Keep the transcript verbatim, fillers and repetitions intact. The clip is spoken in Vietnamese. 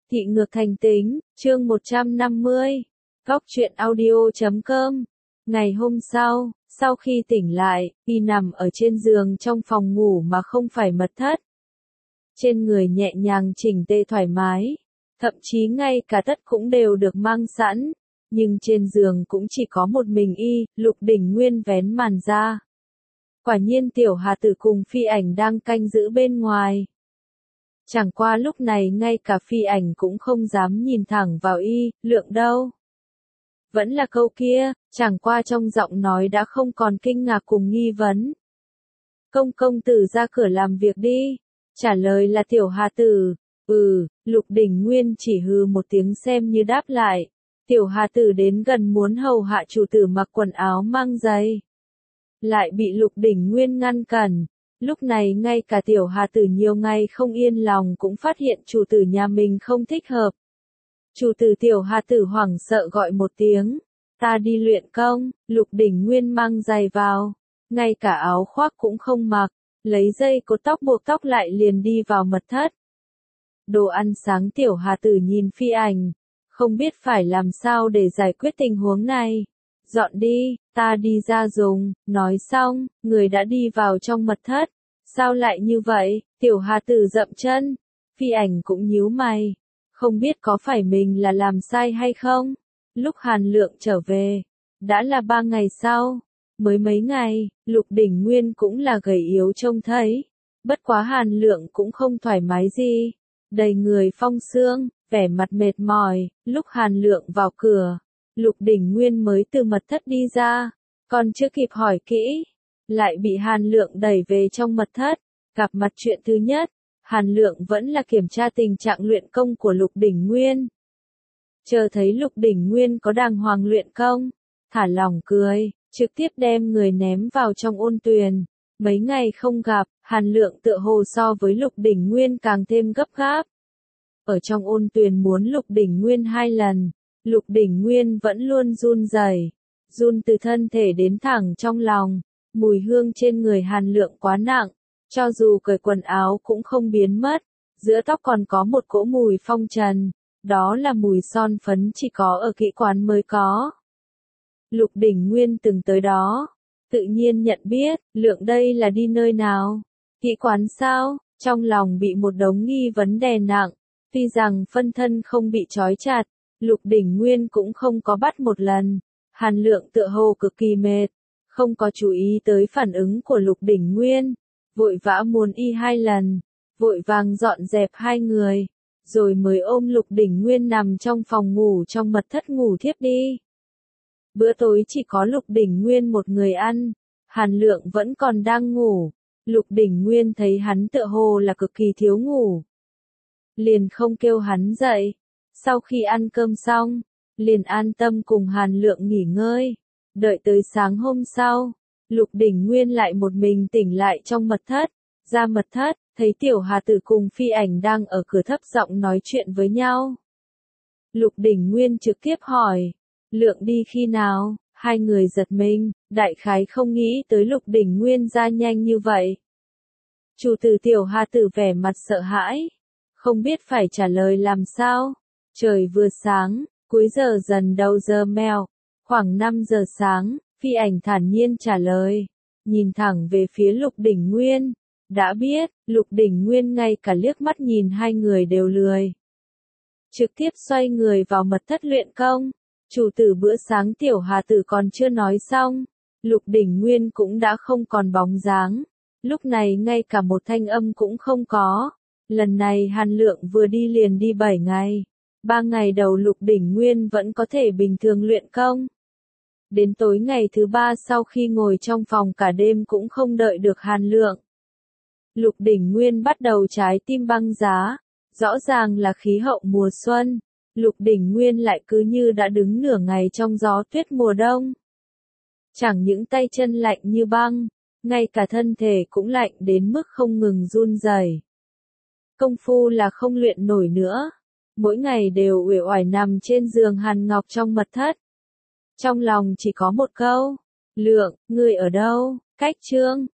Thị ngược thành tính, chương một trăm năm mươi. Góc truyện audio chấm com. Ngày hôm sau, sau khi tỉnh lại, Y nằm ở trên giường trong phòng ngủ mà không phải mật thất. Trên người nhẹ nhàng chỉnh tề thoải mái, thậm chí ngay cả tất cũng đều được mang sẵn, nhưng trên giường cũng chỉ có một mình Y, Lục Đỉnh Nguyên vén màn ra. Quả nhiên Tiểu Hà Tử cùng Phi Ảnh đang canh giữ bên ngoài. Chẳng qua lúc này ngay cả Phi Ảnh cũng không dám nhìn thẳng vào Y, Lượng đâu. Vẫn là câu kia, chẳng qua trong giọng nói đã không còn kinh ngạc cùng nghi vấn. Công công tử ra cửa làm việc đi. Trả lời là Tiểu Hà Tử. Ừ, Lục Đỉnh Nguyên chỉ hừ một tiếng xem như đáp lại. Tiểu Hà Tử đến gần muốn hầu hạ chủ tử mặc quần áo mang giày. Lại bị Lục Đỉnh Nguyên ngăn cản. Lúc này ngay cả Tiểu Hà Tử nhiều ngày không yên lòng cũng phát hiện chủ tử nhà mình không thích hợp. Chủ tử Tiểu Hà Tử hoảng sợ gọi một tiếng. Ta đi luyện công. Lục Đỉnh Nguyên mang giày vào. Ngay cả áo khoác cũng không mặc. Lấy dây cột tóc buộc tóc lại liền đi vào mật thất. Đồ ăn sáng Tiểu Hà Tử nhìn Phi Ảnh. Không biết phải làm sao để giải quyết tình huống này. Dọn đi, ta đi ra dùng, nói xong, người đã đi vào trong mật thất. Sao lại như vậy, Tiểu Hà Tử dậm chân. Phi Ảnh cũng nhíu mày. Không biết có phải mình là làm sai hay không? Lúc Hàn Lượng trở về, đã là ba ngày sau. Mới mấy ngày, Lục Đỉnh Nguyên cũng là gầy yếu trông thấy. Bất quá Hàn Lượng cũng không thoải mái gì. Đầy người phong sương, vẻ mặt mệt mỏi. Lúc Hàn Lượng vào cửa, Lục Đỉnh Nguyên mới từ mật thất đi ra. Còn chưa kịp hỏi kỹ, lại bị Hàn Lượng đẩy về trong mật thất. Gặp mặt chuyện thứ nhất, Hàn Lượng vẫn là kiểm tra tình trạng luyện công của Lục Đỉnh Nguyên. Chờ thấy Lục Đỉnh Nguyên có đàng hoàng luyện công, thả lỏng cười, trực tiếp đem người ném vào trong ôn tuyền. Mấy ngày không gặp, Hàn Lượng tựa hồ so với Lục Đỉnh Nguyên càng thêm gấp gáp. Ở trong ôn tuyền muốn Lục Đỉnh Nguyên hai lần, Lục Đỉnh Nguyên vẫn luôn run rẩy, run từ thân thể đến thẳng trong lòng. Mùi hương trên người Hàn Lượng quá nặng, cho dù cởi quần áo cũng không biến mất. Giữa tóc còn có một cỗ mùi phong trần, đó là mùi son phấn chỉ có ở kỹ quán mới có. Lục Đỉnh Nguyên từng tới đó, tự nhiên nhận biết, Lượng đây là đi nơi nào? Kỹ quán sao? Trong lòng bị một đống nghi vấn đè nặng. Tuy rằng phân thân không bị trói chặt, Lục Đỉnh Nguyên cũng không có bắt một lần. Hàn Lượng tựa hồ cực kỳ mệt, không có chú ý tới phản ứng của Lục Đỉnh Nguyên. Vội vã muốn Y hai lần, vội vàng dọn dẹp hai người, rồi mới ôm Lục Đỉnh Nguyên nằm trong phòng ngủ trong mật thất ngủ thiếp đi. Bữa tối chỉ có Lục Đỉnh Nguyên một người ăn, Hàn Lượng vẫn còn đang ngủ. Lục Đỉnh Nguyên thấy hắn tựa hồ là cực kỳ thiếu ngủ, liền không kêu hắn dậy. Sau khi ăn cơm xong, liền an tâm cùng Hàn Lượng nghỉ ngơi. Đợi tới sáng hôm sau, Lục Đỉnh Nguyên lại một mình tỉnh lại trong mật thất. Ra mật thất, thấy Tiểu Hà Tử cùng Phi Ảnh đang ở cửa thấp giọng nói chuyện với nhau. Lục Đỉnh Nguyên trực tiếp hỏi, Lượng đi khi nào? Hai người giật mình, đại khái không nghĩ tới Lục Đỉnh Nguyên ra nhanh như vậy. Chủ tử Tiểu Hà Tử vẻ mặt sợ hãi, không biết phải trả lời làm sao. Trời vừa sáng, cuối giờ dần đầu giờ mèo, khoảng năm giờ sáng, Phi Ảnh thản nhiên trả lời, nhìn thẳng về phía Lục Đỉnh Nguyên. Đã biết, Lục Đỉnh Nguyên ngay cả liếc mắt nhìn hai người đều lười. Trực tiếp xoay người vào mật thất luyện công. Chủ tử bữa sáng Tiểu Hà Tử còn chưa nói xong, Lục Đỉnh Nguyên cũng đã không còn bóng dáng. Lúc này ngay cả một thanh âm cũng không có. Lần này Hàn Lượng vừa đi liền đi bảy ngày. Ba ngày đầu Lục Đỉnh Nguyên vẫn có thể bình thường luyện công. Đến tối ngày thứ ba sau khi ngồi trong phòng cả đêm cũng không đợi được Hàn Lượng. Lục Đỉnh Nguyên bắt đầu trái tim băng giá. Rõ ràng là khí hậu mùa xuân. Lục Đỉnh Nguyên lại cứ như đã đứng nửa ngày trong gió tuyết mùa đông. Chẳng những tay chân lạnh như băng, ngay cả thân thể cũng lạnh đến mức không ngừng run rẩy. Công phu là không luyện nổi nữa. Mỗi ngày đều uể oải nằm trên giường Hàn Ngọc trong mật thất. Trong lòng chỉ có một câu, Lượng, ngươi ở đâu? Cách chương